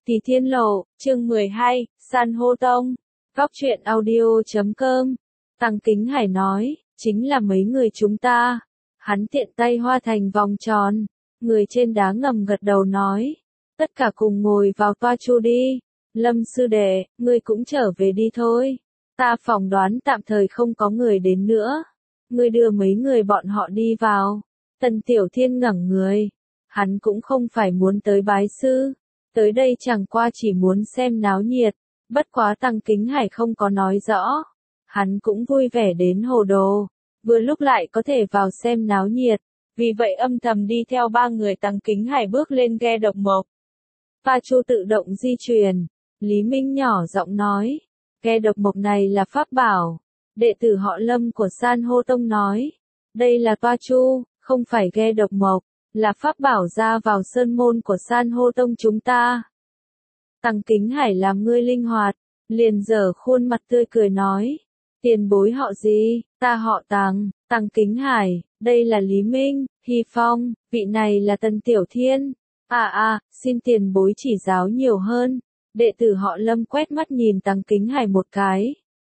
Tí Thiên Lộ, chương 12, San hô tông. Góc truyện audio.com. Tăng Kính Hải nói, chính là mấy người chúng ta. Hắn tiện tay hoa thành vòng tròn. Người trên đá ngầm gật đầu nói. Tất cả cùng ngồi vào toa chu đi. Lâm sư đệ, ngươi cũng trở về đi thôi. Ta phỏng đoán tạm thời không có người đến nữa. Ngươi đưa mấy người bọn họ đi vào. Tần Tiểu Thiên ngẩng người. Hắn cũng không phải muốn tới bái sư. Tới đây chẳng qua chỉ muốn xem náo nhiệt, bất quá Tăng Kính Hải không có nói rõ. Hắn cũng vui vẻ đến hồ đồ, vừa lúc lại có thể vào xem náo nhiệt, vì vậy âm thầm đi theo ba người Tăng Kính Hải bước lên ghe độc mộc. Pa Chu tự động di chuyển, Lý Minh nhỏ giọng nói, ghe độc mộc này là pháp bảo. Đệ tử họ Lâm của San hô tông nói, đây là Pa Chu, không phải ghe độc mộc. Là pháp bảo ra vào sơn môn của San hô tông chúng ta. Tăng Kính Hải làm ngươi linh hoạt, liền giở khuôn mặt tươi cười nói. Tiền bối họ gì, ta họ Tăng, Tăng Kính Hải, đây là Lý Minh, Hy Phong, vị này là Tần Tiểu Thiên. Xin tiền bối chỉ giáo nhiều hơn. Đệ tử họ Lâm quét mắt nhìn Tăng Kính Hải một cái.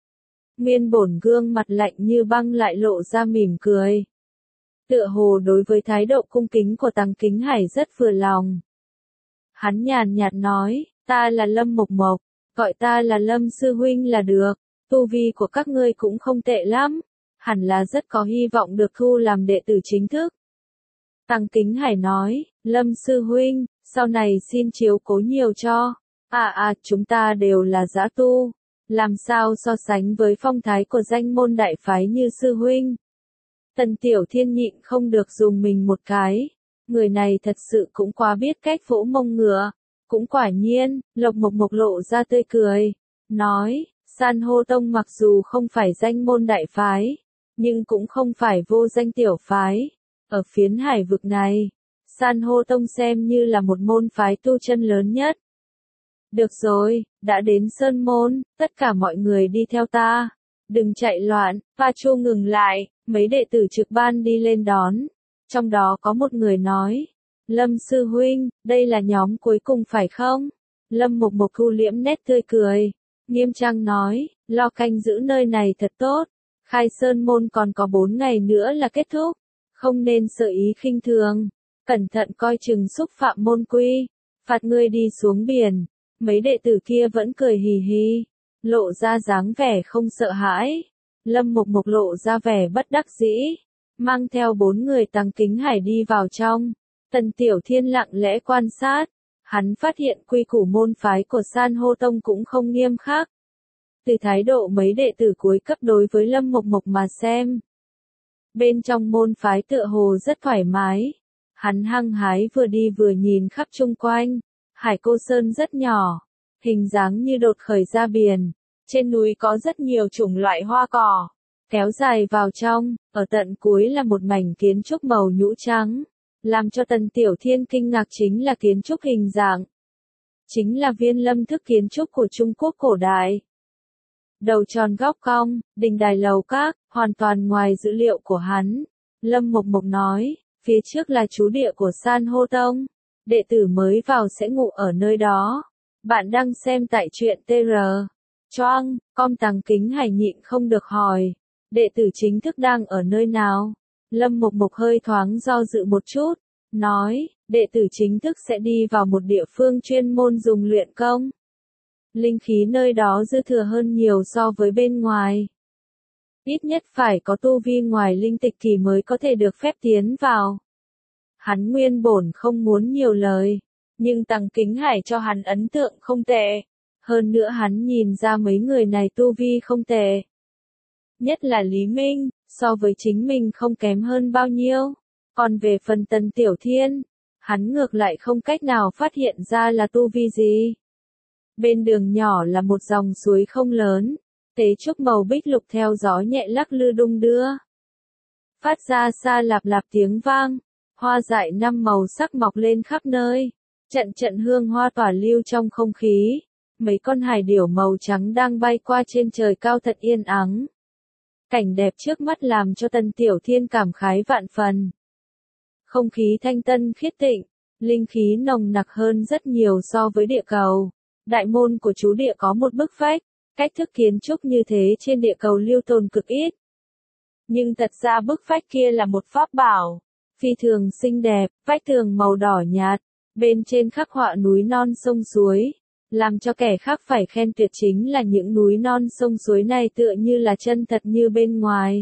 Nguyên bổn gương mặt lạnh như băng lại lộ ra mỉm cười. Tựa hồ đối với thái độ cung kính của Tăng Kính Hải rất vừa lòng. Hắn nhàn nhạt nói, ta là Lâm Mộc Mộc, gọi ta là Lâm Sư Huynh là được, tu vi của các ngươi cũng không tệ lắm, hẳn là rất có hy vọng được thu làm đệ tử chính thức. Tăng Kính Hải nói, Lâm Sư Huynh, sau này xin chiếu cố nhiều cho, chúng ta đều là giã tu, làm sao so sánh với phong thái của danh môn đại phái như Sư Huynh. Tần Tiểu Thiên nhịn không được dùng mình một cái. Người này thật sự cũng quá biết cách vỗ mông ngựa. Cũng quả nhiên, Lộc Mộc Mộc lộ ra tươi cười. Nói, San hô tông mặc dù không phải danh môn đại phái, nhưng cũng không phải vô danh tiểu phái. Ở phiến hải vực này, San hô tông xem như là một môn phái tu chân lớn nhất. Được rồi, đã đến sơn môn, tất cả mọi người đi theo ta. Đừng chạy loạn, Pa Chu ngừng lại. Mấy đệ tử trực ban đi lên đón. Trong đó có một người nói. Lâm Sư Huynh, đây là nhóm cuối cùng phải không? Lâm Mộc Mộc thu liễm nét tươi cười. Nghiêm trang nói, lo canh giữ nơi này thật tốt. Khai sơn môn còn có 4 ngày nữa là kết thúc. Không nên sợ ý khinh thường. Cẩn thận coi chừng xúc phạm môn quy. Phạt ngươi đi xuống biển. Mấy đệ tử kia vẫn cười hì hì. Lộ ra dáng vẻ không sợ hãi. Lâm Mộc Mộc lộ ra vẻ bất đắc dĩ, mang theo 4 người Tăng Kính Hải đi vào trong. Tần Tiểu Thiên lặng lẽ quan sát, hắn phát hiện quy củ môn phái của San hô tông cũng không nghiêm khắc. Từ thái độ mấy đệ tử cuối cấp đối với Lâm Mộc Mộc mà xem, bên trong môn phái tựa hồ rất thoải mái. Hắn hăng hái vừa đi vừa nhìn khắp chung quanh. Hải Cô Sơn rất nhỏ, hình dáng như đột khởi ra biển. Trên núi có rất nhiều chủng loại hoa cỏ, kéo dài vào trong, ở tận cuối là một mảnh kiến trúc màu nhũ trắng. Làm cho Tần Tiểu Thiên kinh ngạc chính là kiến trúc hình dạng. Chính là viên lâm thức kiến trúc của Trung Quốc cổ đại. Đầu tròn góc cong, đình đài lầu các, hoàn toàn ngoài dữ liệu của hắn. Lâm Mộc Mộc nói, phía trước là trú địa của San hô tông. Đệ tử mới vào sẽ ngủ ở nơi đó. Bạn đang xem tại truyện TR. Choang, Tăng Kính Hải nhịn không được hỏi. Đệ tử chính thức đang ở nơi nào? Lâm Mộc Mộc hơi thoáng do dự một chút. Nói, đệ tử chính thức sẽ đi vào một địa phương chuyên môn dùng luyện công. Linh khí nơi đó dư thừa hơn nhiều so với bên ngoài. Ít nhất phải có tu vi ngoài linh tịch thì mới có thể được phép tiến vào. Hắn nguyên bổn không muốn nhiều lời. Nhưng Tăng Kính Hải cho hắn ấn tượng không tệ. Hơn nữa hắn nhìn ra mấy người này tu vi không tệ. Nhất là Lý Minh, so với chính mình không kém hơn bao nhiêu. Còn về phần Tần Tiểu Thiên, hắn ngược lại không cách nào phát hiện ra là tu vi gì. Bên đường nhỏ là một dòng suối không lớn, tế trúc màu bích lục theo gió nhẹ lắc lư đung đưa. Phát ra xa lạp lạp tiếng vang, hoa dại 5 màu sắc mọc lên khắp nơi. Trận trận hương hoa tỏa lưu trong không khí. Mấy con hải điểu màu trắng đang bay qua trên trời cao thật yên ắng. Cảnh đẹp trước mắt làm cho Tần Tiểu Thiên cảm khái vạn phần. Không khí thanh tân khiết tịnh, linh khí nồng nặc hơn rất nhiều so với địa cầu. Đại môn của chú địa có một bức vách, cách thức kiến trúc như thế trên địa cầu lưu tồn cực ít. Nhưng thật ra bức vách kia là một pháp bảo, phi thường xinh đẹp, vách tường màu đỏ nhạt, bên trên khắc họa núi non sông suối. Làm cho kẻ khác phải khen tuyệt chính là những núi non sông suối này tựa như là chân thật như bên ngoài.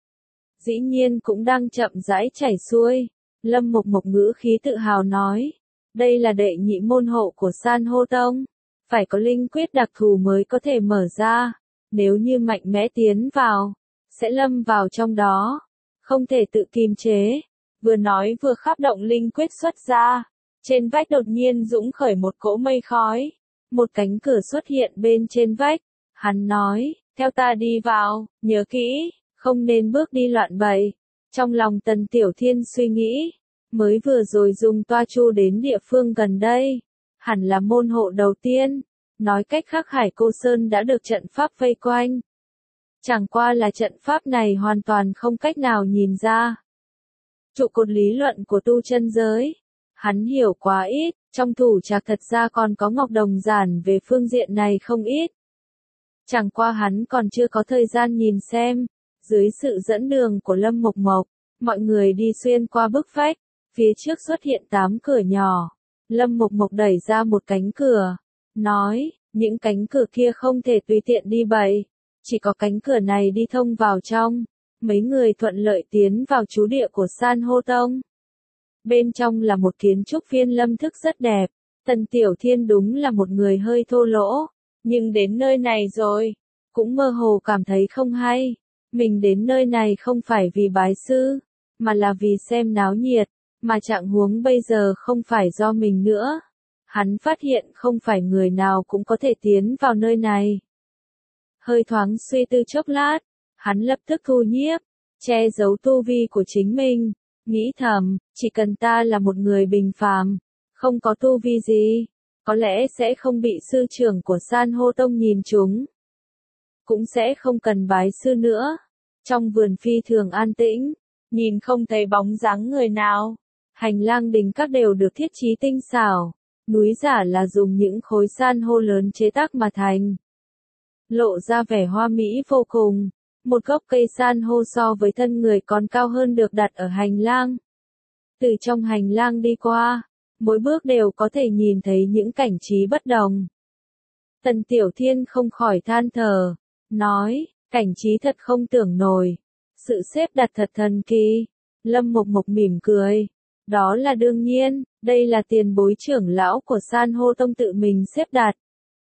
Dĩ nhiên cũng đang chậm rãi chảy xuôi. Lâm Mộc Mộc ngữ khí tự hào nói. Đây là đệ nhị môn hộ của San hô tông. Phải có linh quyết đặc thù mới có thể mở ra. Nếu như mạnh mẽ tiến vào, sẽ lâm vào trong đó. Không thể tự kiềm chế. Vừa nói vừa khắp động linh quyết xuất ra. Trên vách đột nhiên dũng khởi một cỗ mây khói. Một cánh cửa xuất hiện bên trên vách. Hắn nói, theo ta đi vào, nhớ kỹ, không nên bước đi loạn bậy. Trong lòng Tần Tiểu Thiên suy nghĩ, mới vừa rồi dùng toa chu đến địa phương gần đây. Hẳn là môn hộ đầu tiên. Nói cách khác Hải Cô Sơn đã được trận pháp vây quanh. Chẳng qua là trận pháp này hoàn toàn không cách nào nhìn ra. Trụ cột lý luận của tu chân giới. Hắn hiểu quá ít, trong thủ trạc thật ra còn có Ngọc Đồng Giản về phương diện này không ít. Chẳng qua hắn còn chưa có thời gian nhìn xem. Dưới sự dẫn đường của Lâm Mộc Mộc, mọi người đi xuyên qua bức vách, phía trước xuất hiện 8 cửa nhỏ. Lâm Mộc Mộc đẩy ra một cánh cửa, nói, những cánh cửa kia không thể tùy tiện đi bậy, chỉ có cánh cửa này đi thông vào trong. Mấy người thuận lợi tiến vào trú địa của San hô tông. Bên trong là một kiến trúc viên lâm thức rất đẹp. Tần Tiểu Thiên đúng là một người hơi thô lỗ, nhưng đến nơi này rồi, cũng mơ hồ cảm thấy không hay. Mình đến nơi này không phải vì bái sư, mà là vì xem náo nhiệt, mà trạng huống bây giờ không phải do mình nữa. Hắn phát hiện không phải người nào cũng có thể tiến vào nơi này. Hơi thoáng suy tư chốc lát, hắn lập tức thu nhiếp, che giấu tu vi của chính mình, nghĩ thầm, chỉ cần ta là một người bình phàm, không có tu vi gì, có lẽ sẽ không bị sư trưởng của San hô tông nhìn trúng. Cũng sẽ không cần bái sư nữa. Trong vườn phi thường an tĩnh, nhìn không thấy bóng dáng người nào. Hành lang đình các đều được thiết trí tinh xảo, núi giả là dùng những khối san hô lớn chế tác mà thành. Lộ ra vẻ hoa mỹ vô cùng, một gốc cây san hô so với thân người còn cao hơn được đặt ở hành lang. Từ trong hành lang đi qua, mỗi bước đều có thể nhìn thấy những cảnh trí bất đồng. Tần Tiểu Thiên không khỏi than thở, nói, cảnh trí thật không tưởng nổi, sự xếp đặt thật thần kỳ. Lâm Mộc Mộc mỉm cười, đó là đương nhiên, đây là tiền bối trưởng lão của San hô tông tự mình xếp đặt.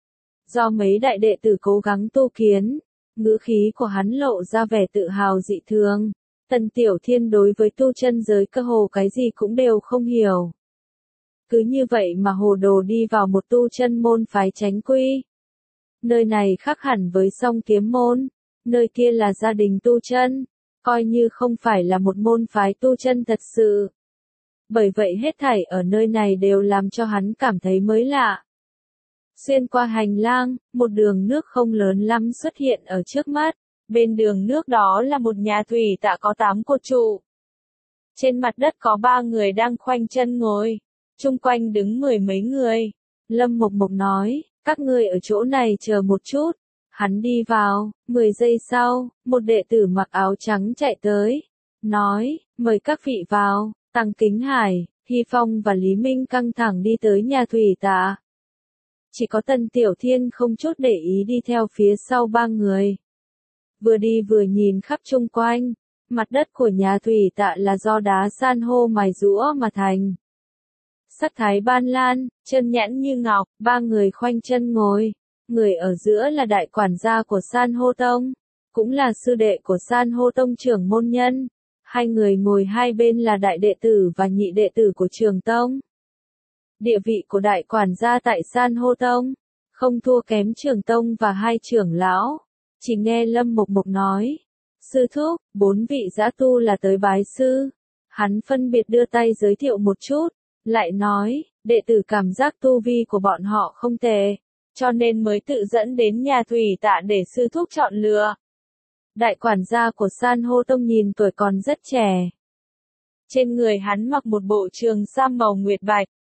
Do mấy đại đệ tử cố gắng tu kiến, ngữ khí của hắn lộ ra vẻ tự hào dị thường. Tần Tiểu Thiên đối với tu chân giới cơ hồ cái gì cũng đều không hiểu. Cứ như vậy mà hồ đồ đi vào một tu chân môn phái chánh quy. Nơi này khác hẳn với Song Kiếm môn, nơi kia là gia đình tu chân, coi như không phải là một môn phái tu chân thật sự. Bởi vậy hết thảy ở nơi này đều làm cho hắn cảm thấy mới lạ. Xuyên qua hành lang, một đường nước không lớn lắm xuất hiện ở trước mắt. Bên đường nước đó là một nhà thủy tạ có 8 cột trụ. Trên mặt đất có 3 người đang khoanh chân ngồi, chung quanh đứng 10 mấy người. Lâm Mộc Mộc nói, các ngươi ở chỗ này chờ một chút. Hắn đi vào, 10 giây sau, một đệ tử mặc áo trắng chạy tới, nói, mời các vị vào. Tăng Kính Hải, Hy Phong và Lý Minh căng thẳng đi tới nhà thủy tạ. Chỉ có Tần Tiểu Thiên không chút để ý đi theo phía sau 3 người. Vừa đi vừa nhìn khắp chung quanh, mặt đất của nhà thủy tạ là do đá san hô mài rũa mà thành. Sắc thái ban lan, chân nhẵn như ngọc, 3 người khoanh chân ngồi. Người ở giữa là đại quản gia của San hô tông, cũng là sư đệ của San hô tông trưởng môn nhân. 2 người ngồi hai bên là đại đệ tử và nhị đệ tử của Trường tông. Địa vị của đại quản gia tại San hô tông không thua kém Trường tông và 2 trưởng lão. Chỉ nghe Lâm Mộc Mộc nói, sư thúc, 4 vị dã tu là tới bái sư. Hắn phân biệt đưa tay giới thiệu một chút, lại nói, đệ tử cảm giác tu vi của bọn họ không tệ, cho nên mới tự dẫn đến nhà thủy tạ để sư thúc chọn lựa. Đại quản gia của San hô tông nhìn tuổi còn rất trẻ. Trên người hắn mặc một bộ trường sam màu nguyệt bạch,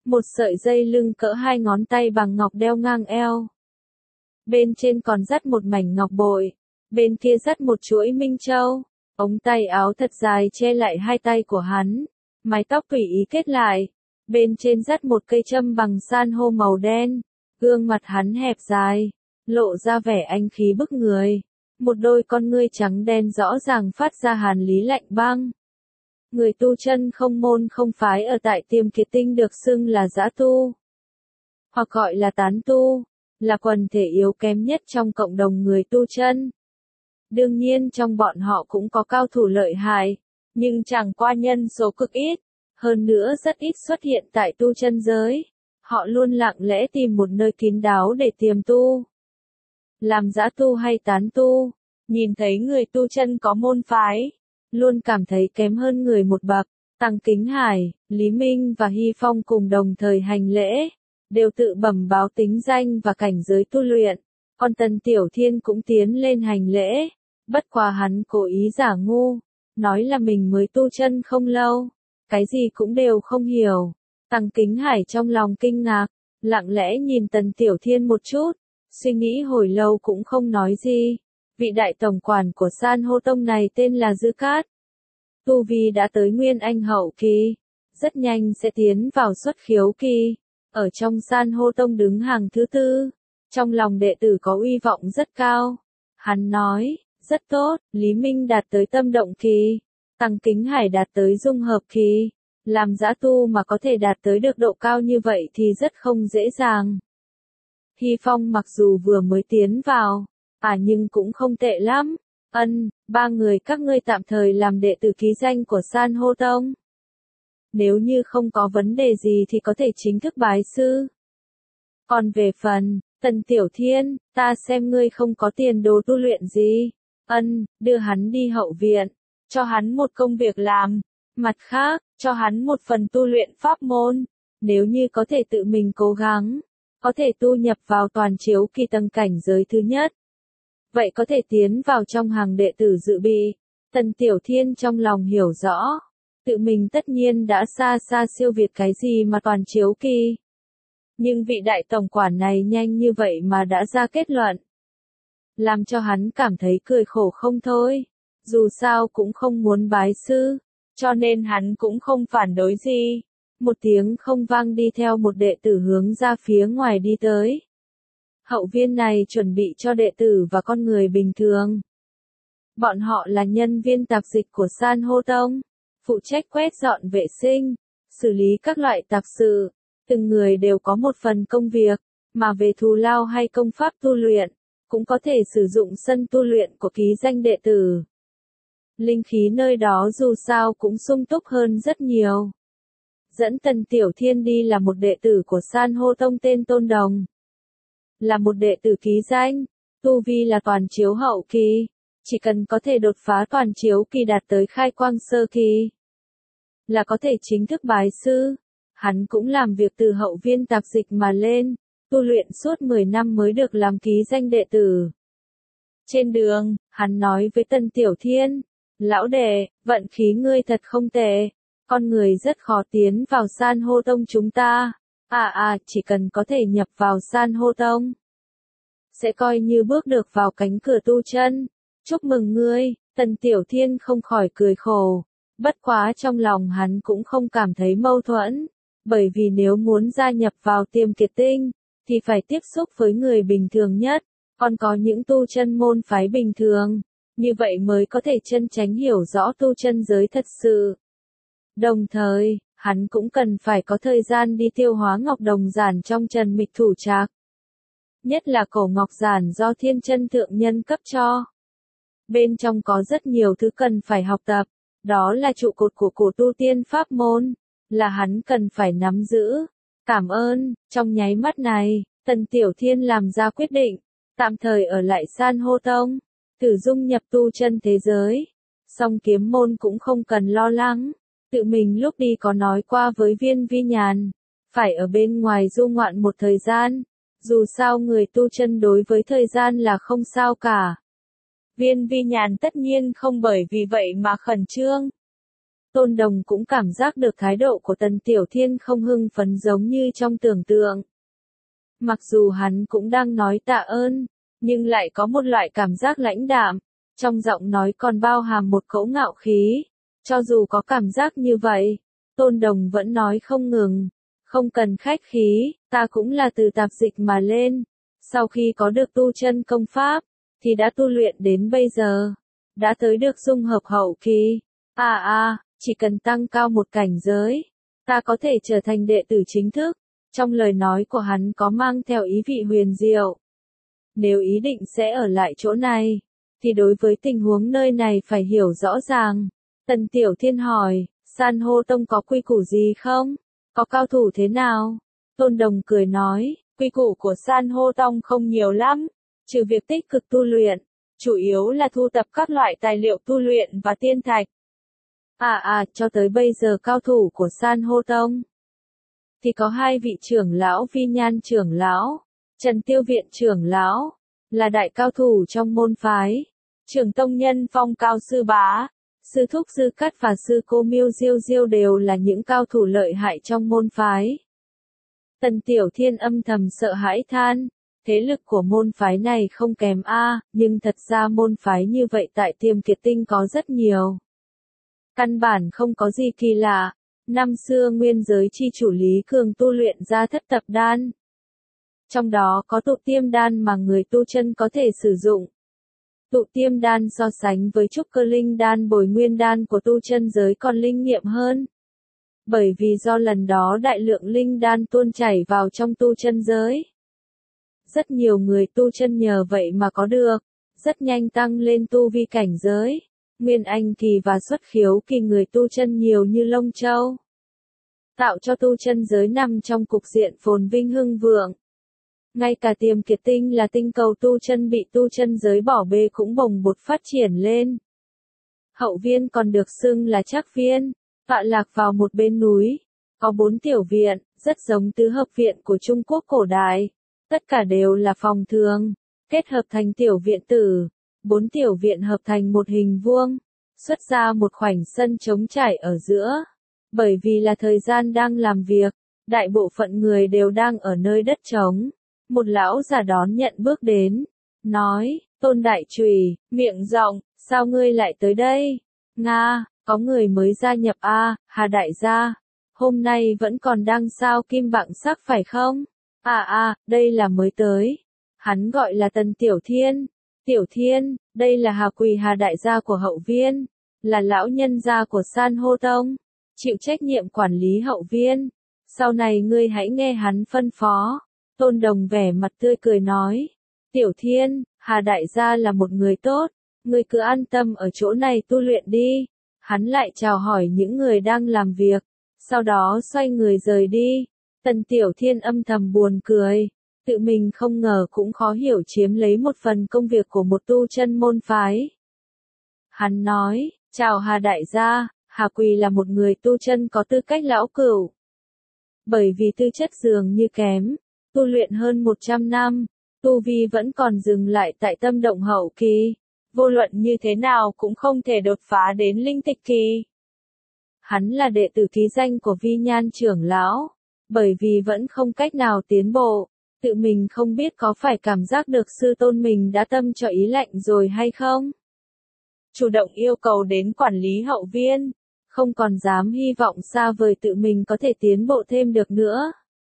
một sợi dây lưng cỡ 2 ngón tay bằng ngọc đeo ngang eo. Bên trên còn dắt một mảnh ngọc bội, bên kia dắt một chuỗi minh châu. Ống tay áo thật dài che lại hai tay của hắn, mái tóc tùy ý kết lại, bên trên dắt một cây châm bằng san hô màu đen. Gương mặt hắn hẹp dài, lộ ra vẻ anh khí bức người, một đôi con ngươi trắng đen rõ ràng phát ra hàn lý lạnh băng. Người tu chân không môn không phái ở tại Tiêm Kiệt Tinh được xưng là dã tu, hoặc gọi là tán tu, là quần thể yếu kém nhất trong cộng đồng người tu chân. Đương nhiên trong bọn họ cũng có cao thủ lợi hại, nhưng chẳng qua nhân số cực ít, hơn nữa rất ít xuất hiện tại tu chân giới. Họ luôn lặng lẽ tìm một nơi kín đáo để tiềm tu. Làm dã tu hay tán tu, nhìn thấy người tu chân có môn phái, luôn cảm thấy kém hơn người một bậc. Tăng Kính Hải, Lý Minh và Hy Phong cùng đồng thời hành lễ, đều tự bẩm báo tính danh và cảnh giới tu luyện. Còn Tần Tiểu Thiên cũng tiến lên hành lễ, bất quá hắn cố ý giả ngu, nói là mình mới tu chân không lâu, cái gì cũng đều không hiểu. Tăng Kính Hải trong lòng kinh ngạc, lặng lẽ nhìn Tần Tiểu Thiên một chút, suy nghĩ hồi lâu cũng không nói gì. Vị đại tổng quản của San hô tông này tên là Dư Cát. Tu vi đã tới Nguyên Anh hậu kỳ, rất nhanh sẽ tiến vào xuất khiếu kỳ, ở trong San hô tông đứng hàng thứ tư, trong lòng đệ tử có uy vọng rất cao. Hắn nói, rất tốt, Lý Minh đạt tới tâm động kỳ, Tăng Kính Hải đạt tới dung hợp kỳ. Làm dã tu mà có thể đạt tới được độ cao như vậy thì rất không dễ dàng. Hy Phong mặc dù vừa mới tiến vào, nhưng cũng không tệ lắm. Ba người các ngươi tạm thời làm đệ tử ký danh của San hô tông. Nếu như không có vấn đề gì thì có thể chính thức bái sư. Còn về phần, Tần Tiểu Thiên, ta xem ngươi không có tiền đồ tu luyện gì. Đưa hắn đi hậu viện, cho hắn một công việc làm. Mặt khác, cho hắn một phần tu luyện pháp môn, nếu như có thể tự mình cố gắng, có thể tu nhập vào toàn chiếu kỳ tầng cảnh giới thứ nhất. Vậy có thể tiến vào trong hàng đệ tử dự bị. Tần Tiểu Thiên trong lòng hiểu rõ, tự mình tất nhiên đã xa xa siêu việt cái gì mà toàn chiếu kỳ. Nhưng vị đại tổng quản này nhanh như vậy mà đã ra kết luận, làm cho hắn cảm thấy cười khổ không thôi. Dù sao cũng không muốn bái sư, cho nên hắn cũng không phản đối gì. Một tiếng không vang đi theo một đệ tử hướng ra phía ngoài đi tới. Hậu viên này chuẩn bị cho đệ tử và con người bình thường. Bọn họ là nhân viên tạp dịch của San hô tông, phụ trách quét dọn vệ sinh, xử lý các loại tạp sự. Từng người đều có một phần công việc, mà về thù lao hay công pháp tu luyện, cũng có thể sử dụng sân tu luyện của ký danh đệ tử. Linh khí nơi đó dù sao cũng sung túc hơn rất nhiều. Dẫn Tần Tiểu Thiên đi là một đệ tử của San hô tông tên Tôn Đồng. Là một đệ tử ký danh, tu vi là toàn chiếu hậu kỳ, chỉ cần có thể đột phá toàn chiếu kỳ đạt tới khai quang sơ kỳ, là có thể chính thức bái sư. Hắn cũng làm việc từ hậu viên tạp dịch mà lên, tu luyện suốt 10 năm mới được làm ký danh đệ tử. Trên đường, hắn nói với Tần Tiểu Thiên, lão đệ, vận khí ngươi thật không tệ, con người rất khó tiến vào San hô tông chúng ta. Chỉ cần có thể nhập vào San hô tông, sẽ coi như bước được vào cánh cửa tu chân. Chúc mừng ngươi. Tần Tiểu Thiên không khỏi cười khổ, bất quá trong lòng hắn cũng không cảm thấy mâu thuẫn, bởi vì nếu muốn gia nhập vào Tiêm Kiệt Tinh, thì phải tiếp xúc với người bình thường nhất, còn có những tu chân môn phái bình thường, như vậy mới có thể chân chánh hiểu rõ tu chân giới thật sự. Đồng thời, hắn cũng cần phải có thời gian đi tiêu hóa ngọc đồng giản trong Trần Mịch Thủ Trạc. Nhất là cổ ngọc giản do Thiên Chân Thượng Nhân cấp cho. Bên trong có rất nhiều thứ cần phải học tập, đó là trụ cột của cổ tu tiên pháp môn, là hắn cần phải nắm giữ. Cảm ơn. Trong nháy mắt này, Tần Tiểu Thiên làm ra quyết định, tạm thời ở lại San hô tông, thử dung nhập tu chân thế giới. Song kiếm môn cũng không cần lo lắng, tự mình lúc đi có nói qua với Viên Vi Nhàn, phải ở bên ngoài du ngoạn một thời gian, dù sao người tu chân đối với thời gian là không sao cả. Viên Vi Nhàn tất nhiên không bởi vì vậy mà khẩn trương. Tôn Đồng cũng cảm giác được thái độ của Tần Tiểu Thiên không hưng phấn giống như trong tưởng tượng. Mặc dù hắn cũng đang nói tạ ơn, nhưng lại có một loại cảm giác lãnh đạm, trong giọng nói còn bao hàm một cỗ ngạo khí. Cho dù có cảm giác như vậy, Tôn Đồng vẫn nói không ngừng, không cần khách khí, ta cũng là từ tạp dịch mà lên, sau khi có được tu chân công pháp, thì đã tu luyện đến bây giờ, đã tới được dung hợp hậu kỳ. Chỉ cần tăng cao một cảnh giới, ta có thể trở thành đệ tử chính thức. Trong lời nói của hắn có mang theo ý vị huyền diệu. Nếu ý định sẽ ở lại chỗ này, thì đối với tình huống nơi này phải hiểu rõ ràng. Tần Tiểu Thiên hỏi, San hô tông có quy củ gì không? Có cao thủ thế nào? Tôn Đồng cười nói, quy củ của San hô tông không nhiều lắm, trừ việc tích cực tu luyện, chủ yếu là thu tập các loại tài liệu tu luyện và tiên thạch. Cho tới bây giờ cao thủ của San hô tông thì có 2 vị trưởng lão, Vi Nhan trưởng lão, Trần Tiêu Viện trưởng lão, là đại cao thủ trong môn phái. Trưởng tông nhân Phong Cao sư bá, sư thúc Dư Cát và sư cô Miêu Diêu Diêu đều là những cao thủ lợi hại trong môn phái. Tần Tiểu Thiên âm thầm sợ hãi than, thế lực của môn phái này không kém nhưng thật ra môn phái như vậy tại Tiềm Kiệt Tinh có rất nhiều. Căn bản không có gì kỳ lạ. Năm xưa nguyên giới chi chủ Lý Cường tu luyện ra thất tập đan. Trong đó có tụ tiêm đan mà người tu chân có thể sử dụng. Tụ tiêm đan so sánh với trúc cơ linh đan bồi nguyên đan của tu chân giới còn linh nghiệm hơn. Bởi vì do lần đó đại lượng linh đan tuôn chảy vào trong tu chân giới. Rất nhiều người tu chân nhờ vậy mà có được, rất nhanh tăng lên tu vi cảnh giới. Nguyên anh kỳ và xuất khiếu kỳ người tu chân nhiều như lông châu. Tạo cho tu chân giới nằm trong cục diện phồn vinh hưng vượng. Ngay cả Tiềm Kiệt Tinh là tinh cầu tu chân bị tu chân giới bỏ bê cũng bồng bột phát triển lên. Hậu viên còn được xưng là Trác viên, tọa lạc vào một bên núi, có 4 tiểu viện, rất giống tứ hợp viện của Trung Quốc cổ đại. Tất cả đều là phòng thường, kết hợp thành tiểu viện tử. 4 tiểu viện hợp thành một hình vuông, xuất ra một khoảnh sân trống trải ở giữa. Bởi vì là thời gian đang làm việc, đại bộ phận người đều đang ở nơi đất trống. Một lão già đón nhận bước đến, nói, Tôn Đại Trùy, miệng rộng, sao ngươi lại tới đây? Nga, có người mới gia nhập Hà đại gia, hôm nay vẫn còn đang sao kim bạng sắc phải không? Đây là mới tới. Hắn gọi là Tần Tiểu Thiên. Tiểu Thiên, đây là Hà Quỳ Hà đại gia của hậu viên, là lão nhân gia của San hô tông, chịu trách nhiệm quản lý hậu viên. Sau này ngươi hãy nghe hắn phân phó. Tôn Đồng vẻ mặt tươi cười nói, Tiểu Thiên, Hà đại gia là một người tốt, ngươi cứ an tâm ở chỗ này tu luyện đi. Hắn lại chào hỏi những người đang làm việc, sau đó xoay người rời đi. Tần Tiểu Thiên âm thầm buồn cười. Tự mình không ngờ cũng khó hiểu chiếm lấy một phần công việc của một tu chân môn phái. Hắn nói, chào Hà đại gia, Hà Quỳ là một người tu chân có tư cách lão cửu. Bởi vì tư chất dường như kém, tu luyện hơn 100 năm, tu vi vẫn còn dừng lại tại tâm động hậu kỳ, vô luận như thế nào cũng không thể đột phá đến linh tịch kỳ. Hắn là đệ tử ký danh của Vi Nhan trưởng lão, bởi vì vẫn không cách nào tiến bộ. Tự mình không biết có phải cảm giác được sư tôn mình đã tâm cho ý lạnh rồi hay không? Chủ động yêu cầu đến quản lý hậu viên, không còn dám hy vọng xa vời tự mình có thể tiến bộ thêm được nữa.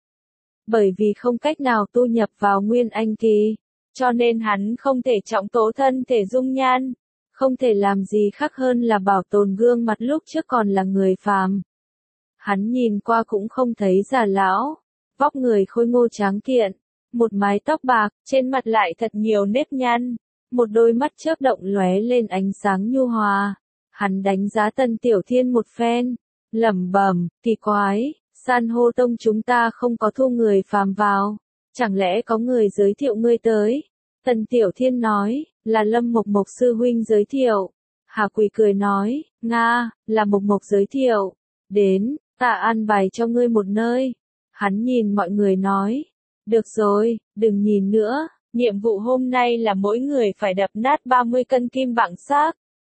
Bởi vì không cách nào tu nhập vào nguyên anh kỳ, cho nên hắn không thể trọng tố thân thể dung nhan, không thể làm gì khác hơn là bảo tồn gương mặt lúc trước còn là người phàm. Hắn nhìn qua cũng không thấy già lão, vóc người khôi ngô tráng kiện. Một mái tóc bạc, trên mặt lại thật nhiều nếp nhăn, một đôi mắt chớp động lóe lên ánh sáng nhu hòa. Hắn đánh giá Tần Tiểu Thiên một phen, lẩm bẩm, kỳ quái, San hô tông chúng ta không có thu người phàm vào, chẳng lẽ có người giới thiệu ngươi tới? Tần Tiểu Thiên nói, là Lâm Mộc Mộc sư huynh giới thiệu. Hà Quỳ cười nói, Nga, là Mộc Mộc giới thiệu, đến, ta an bài cho ngươi một nơi. Hắn nhìn mọi người nói, được rồi, đừng nhìn nữa, nhiệm vụ hôm nay là mỗi người phải đập nát 30 cân kim bảng xác.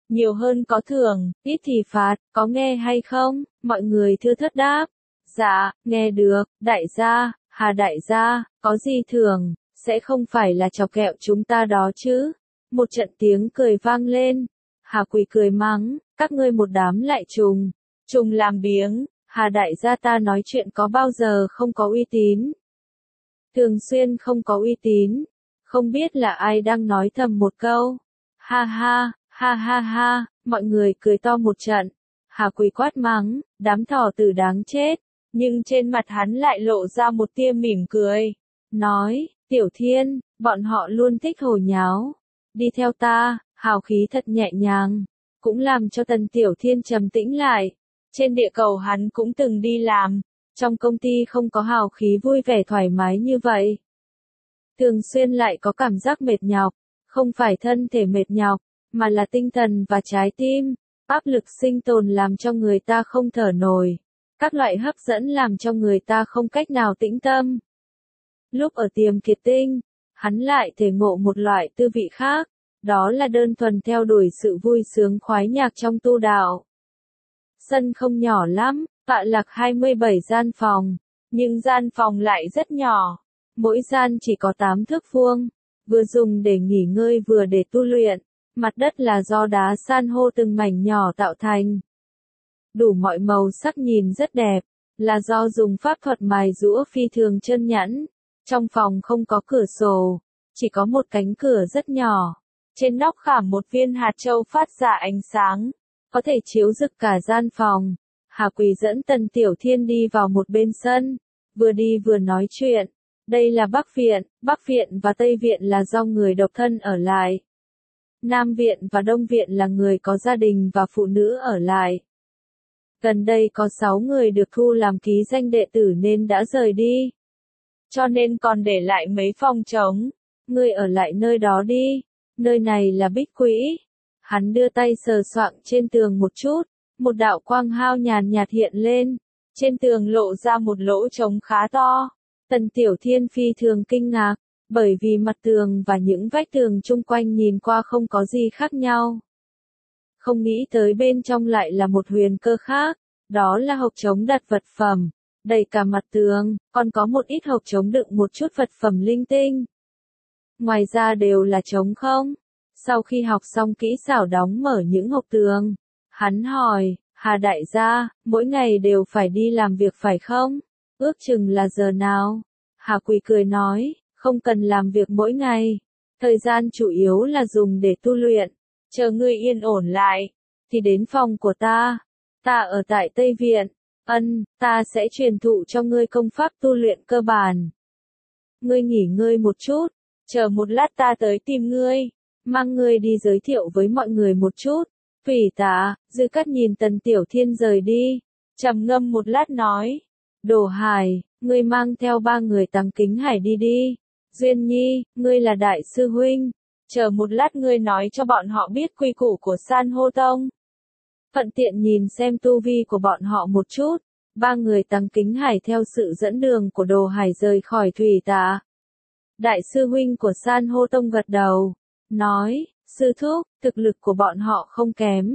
nhiều hơn có thưởng, ít thì phạt, có nghe hay không? Mọi người thưa thớt đáp. Dạ, nghe được, đại gia, Hà đại gia, có gì thưởng, sẽ không phải là chọc ghẹo chúng ta đó chứ? Một trận tiếng cười vang lên. Hà Quỳ cười mắng, các ngươi một đám lại trùng, trùng làm biếng, Hà đại gia ta nói chuyện có bao giờ không có uy tín. Thường xuyên không có uy tín, không biết là ai đang nói thầm một câu. Ha ha, ha ha ha, mọi người cười to một trận. Hà Quỳ quát mắng, đám thỏ tử đáng chết, nhưng trên mặt hắn lại lộ ra một tia mỉm cười. Nói, Tiểu Thiên, bọn họ luôn thích hồ nháo. Đi theo ta, hào khí thật nhẹ nhàng, cũng làm cho Tần Tiểu Thiên trầm tĩnh lại. Trên địa cầu hắn cũng từng đi làm, trong công ty không có hào khí vui vẻ thoải mái như vậy. Thường xuyên lại có cảm giác mệt nhọc, không phải thân thể mệt nhọc, mà là tinh thần và trái tim. Áp lực sinh tồn làm cho người ta không thở nổi. Các loại hấp dẫn làm cho người ta không cách nào tĩnh tâm. Lúc ở Tiềm Kiệt Tinh, hắn lại thể ngộ một loại tư vị khác, đó là đơn thuần theo đuổi sự vui sướng khoái nhạc trong tu đạo. Sân không nhỏ lắm, tọa lạc 27 gian phòng, nhưng gian phòng lại rất nhỏ. Mỗi gian chỉ có 8 thước vuông, vừa dùng để nghỉ ngơi vừa để tu luyện. Mặt đất là do đá san hô từng mảnh nhỏ tạo thành. Đủ mọi màu sắc nhìn rất đẹp, là do dùng pháp thuật mài giũa phi thường chân nhẵn. Trong phòng không có cửa sổ, chỉ có một cánh cửa rất nhỏ. Trên nóc khảm một viên hạt châu phát ra ánh sáng, có thể chiếu rực cả gian phòng. Hà Quỳ dẫn Tần Tiểu Thiên đi vào một bên sân, vừa đi vừa nói chuyện. Đây là Bắc Viện và Tây Viện là do người độc thân ở lại. Nam Viện và Đông Viện là người có gia đình và phụ nữ ở lại. Gần đây có 6 người được thu làm ký danh đệ tử nên đã rời đi. Cho nên còn để lại mấy phòng trống. Ngươi ở lại nơi đó đi. Nơi này là Bích Quỹ. Hắn đưa tay sờ soạng trên tường một chút. Một đạo quang hao nhàn nhạt hiện lên. Trên tường lộ ra một lỗ trống khá to. Tần Tiểu Thiên phi thường kinh ngạc. Bởi vì mặt tường và những vách tường chung quanh nhìn qua không có gì khác nhau. Không nghĩ tới bên trong lại là một huyền cơ khác, đó là hộc trống đặt vật phẩm, đầy cả mặt tường, còn có một ít hộc trống đựng một chút vật phẩm linh tinh. Ngoài ra đều là trống không. Sau khi học xong kỹ xảo đóng mở những hộc tường, hắn hỏi, Hà đại gia, mỗi ngày đều phải đi làm việc phải không? Ước chừng là giờ nào? Hà Quỳ cười nói, không cần làm việc mỗi ngày. Thời gian chủ yếu là dùng để tu luyện. Chờ ngươi yên ổn lại, thì đến phòng của ta. Ta ở tại Tây Viện. Ta sẽ truyền thụ cho ngươi công pháp tu luyện cơ bản. Ngươi nghỉ ngơi một chút, chờ một lát ta tới tìm ngươi, mang ngươi đi giới thiệu với mọi người một chút. Thủy Tá, Dư Cát nhìn Tần Tiểu Thiên rời đi, trầm ngâm một lát nói, Đồ Hải, ngươi mang theo 3 người Tăng Kính Hải đi đi. Duyên Nhi, ngươi là đại sư huynh, chờ một lát ngươi nói cho bọn họ biết quy củ của San hô tông. Thuận tiện nhìn xem tu vi của bọn họ một chút. 3 người Tăng Kính Hải theo sự dẫn đường của Đồ Hải rời khỏi Thủy Tá. Đại sư huynh của San hô tông gật đầu, nói, sư thúc, thực lực của bọn họ không kém.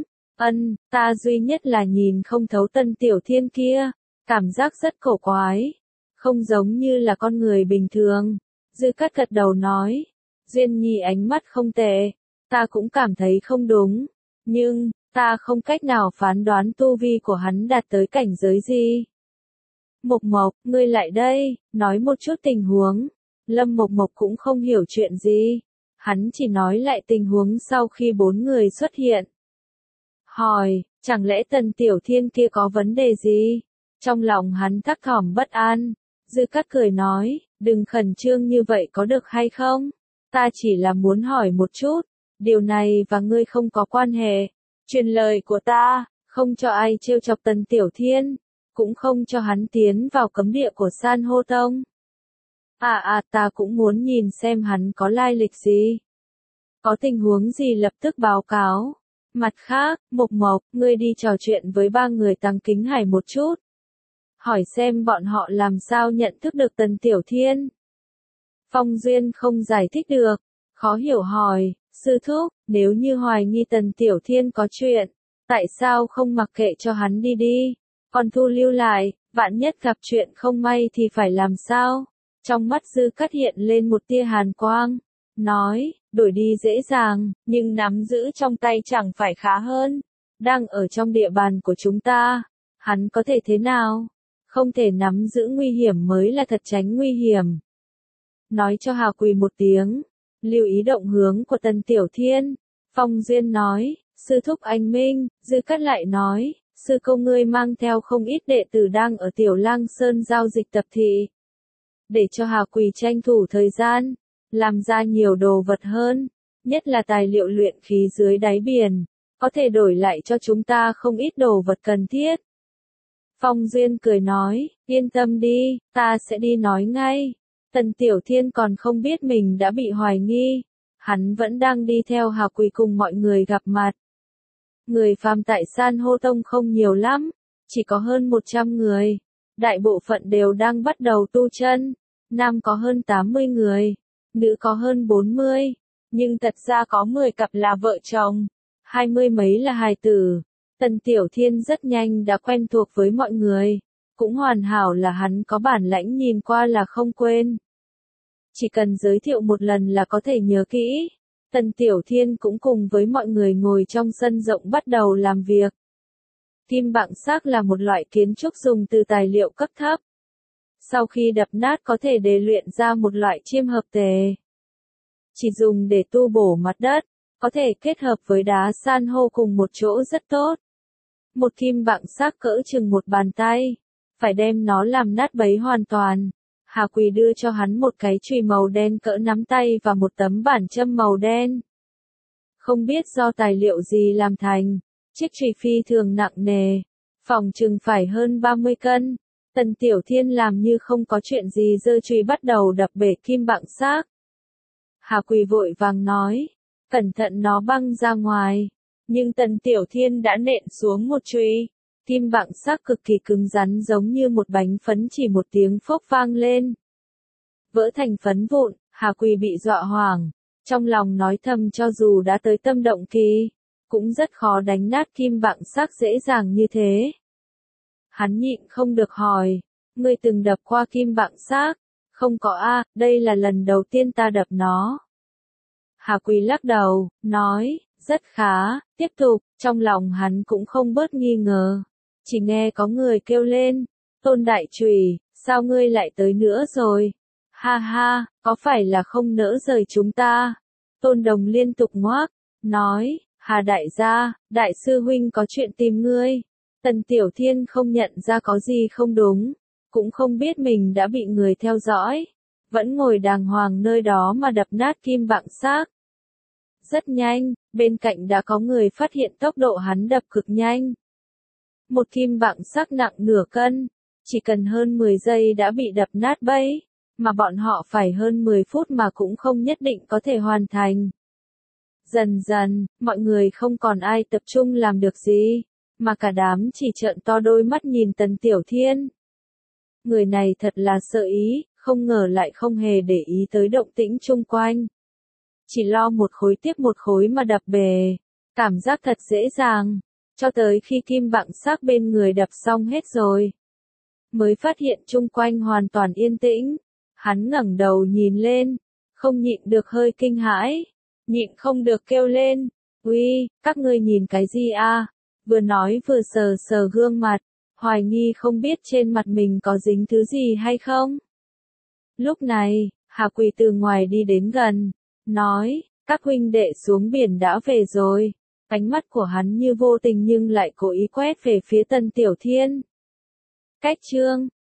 Ta duy nhất là nhìn không thấu Tần Tiểu Thiên kia, cảm giác rất cổ quái, không giống như là con người bình thường. Dư Cát gật đầu nói, Duyên Nhi ánh mắt không tệ, ta cũng cảm thấy không đúng, nhưng, ta không cách nào phán đoán tu vi của hắn đạt tới cảnh giới gì. Mộc Mộc, ngươi lại đây, nói một chút tình huống. Lâm Mộc Mộc cũng không hiểu chuyện gì, hắn chỉ nói lại tình huống sau khi 4 người xuất hiện. Hỏi, chẳng lẽ Tần Tiểu Thiên kia có vấn đề gì? Trong lòng hắn thắc thỏm bất an. Dư Cát cười nói, đừng khẩn trương như vậy có được hay không? Ta chỉ là muốn hỏi một chút, điều này và ngươi không có quan hệ. Truyền lời của ta, không cho ai trêu chọc Tần Tiểu Thiên, cũng không cho hắn tiến vào cấm địa của San hô tông. Ta cũng muốn nhìn xem hắn có lai lịch gì. Có tình huống gì lập tức báo cáo. Mặt khác, Mộc Mộc, ngươi đi trò chuyện với 3 người Tăng Kính Hải một chút. Hỏi xem bọn họ làm sao nhận thức được Tần Tiểu Thiên. Phong Duyên không giải thích được, khó hiểu hỏi, Sư thúc, nếu như hoài nghi Tần Tiểu Thiên có chuyện, tại sao không mặc kệ cho hắn đi đi, còn thu lưu lại, vạn nhất gặp chuyện không may thì phải làm sao? Trong mắt Dư Cát hiện lên một tia hàn quang, nói, đổi đi dễ dàng, nhưng nắm giữ trong tay chẳng phải khá hơn, đang ở trong địa bàn của chúng ta, hắn có thể thế nào? Không thể nắm giữ nguy hiểm mới là thật tránh nguy hiểm. Nói cho Hà Quỳ một tiếng, lưu ý động hướng của Tần Tiểu Thiên. Phong Duyên nói, sư thúc anh minh. Dư Cát lại nói, sư công ngươi mang theo không ít đệ tử đang ở Tiểu Lang Sơn giao dịch tập thị. Để cho Hà Quỳ tranh thủ thời gian, làm ra nhiều đồ vật hơn, nhất là tài liệu luyện khí dưới đáy biển, có thể đổi lại cho chúng ta không ít đồ vật cần thiết. Phong Duyên cười nói, yên tâm đi, ta sẽ đi nói ngay. Tần Tiểu Thiên còn không biết mình đã bị hoài nghi, hắn vẫn đang đi theo Hà Quỳ cùng mọi người gặp mặt. Người phàm tại San hô tông không nhiều lắm, chỉ có hơn 100 người, đại bộ phận đều đang bắt đầu tu chân, nam có hơn 80 người, nữ có hơn 40, nhưng thật ra có 10 cặp là vợ chồng, 20 mấy là hài tử. Tần Tiểu Thiên rất nhanh đã quen thuộc với mọi người, cũng hoàn hảo là hắn có bản lãnh nhìn qua là không quên. Chỉ cần giới thiệu một lần là có thể nhớ kỹ. Tần Tiểu Thiên cũng cùng với mọi người ngồi trong sân rộng bắt đầu làm việc. Kim bạng xác là một loại kiến trúc dùng từ tài liệu cấp thấp. Sau khi đập nát có thể để luyện ra một loại chiêm hợp tề. Chỉ dùng để tu bổ mặt đất, có thể kết hợp với đá san hô cùng một chỗ rất tốt. Một kim bạng xác cỡ chừng một bàn tay, phải đem nó làm nát bấy hoàn toàn. Hà Quỳ đưa cho hắn một cái chùy màu đen cỡ nắm tay và một tấm bản châm màu đen. Không biết do tài liệu gì làm thành, chiếc chùy phi thường nặng nề, phòng chừng phải hơn 30 cân. Tần Tiểu Thiên làm như không có chuyện gì giơ chùy bắt đầu đập bể kim bạng xác. Hà Quỳ vội vàng nói, cẩn thận nó băng ra ngoài. Nhưng Tần Tiểu Thiên đã nện xuống một chùy, kim bạng xác cực kỳ cứng rắn giống như một bánh phấn, chỉ một tiếng phốc vang lên. Vỡ thành phấn vụn, Hà Quỳ bị dọa hoảng, trong lòng nói thầm cho dù đã tới tâm động kỳ, cũng rất khó đánh nát kim bạng xác dễ dàng như thế. Hắn nhịn không được hỏi, ngươi từng đập qua kim bạng xác? Không có a, đây là lần đầu tiên ta đập nó. Hà Quỳ lắc đầu, nói, rất khá, tiếp tục, trong lòng hắn cũng không bớt nghi ngờ. Chỉ nghe có người kêu lên, Tôn Đại Trùy, sao ngươi lại tới nữa rồi? Ha ha, có phải là không nỡ rời chúng ta? Tôn Đồng liên tục ngoác, nói, Hà đại gia, đại sư huynh có chuyện tìm ngươi. Tần Tiểu Thiên không nhận ra có gì không đúng, cũng không biết mình đã bị người theo dõi, vẫn ngồi đàng hoàng nơi đó mà đập nát kim bạng xác. Rất nhanh, bên cạnh đã có người phát hiện tốc độ hắn đập cực nhanh. Một kim bạng xác nặng nửa cân, chỉ cần hơn 10 giây đã bị đập nát bấy, mà bọn họ phải hơn 10 phút mà cũng không nhất định có thể hoàn thành. Dần dần, mọi người không còn ai tập trung làm được gì, mà cả đám chỉ trợn to đôi mắt nhìn Tần Tiểu Thiên. Người này thật là sợ ý, không ngờ lại không hề để ý tới động tĩnh chung quanh. Chỉ lo một khối tiếp một khối mà đập bể, cảm giác thật dễ dàng, cho tới khi kim bạng xác bên người đập xong hết rồi. Mới phát hiện chung quanh hoàn toàn yên tĩnh, hắn ngẩng đầu nhìn lên, không nhịn được hơi kinh hãi, nhịn không được kêu lên, uy, các ngươi nhìn cái gì a? Vừa nói vừa sờ sờ gương mặt, hoài nghi không biết trên mặt mình có dính thứ gì hay không. Lúc này, Hà Quỳ từ ngoài đi đến gần, nói, các huynh đệ xuống biển đã về rồi. Ánh mắt của hắn như vô tình nhưng lại cố ý quét về phía Tần Tiểu Thiên. Cách chương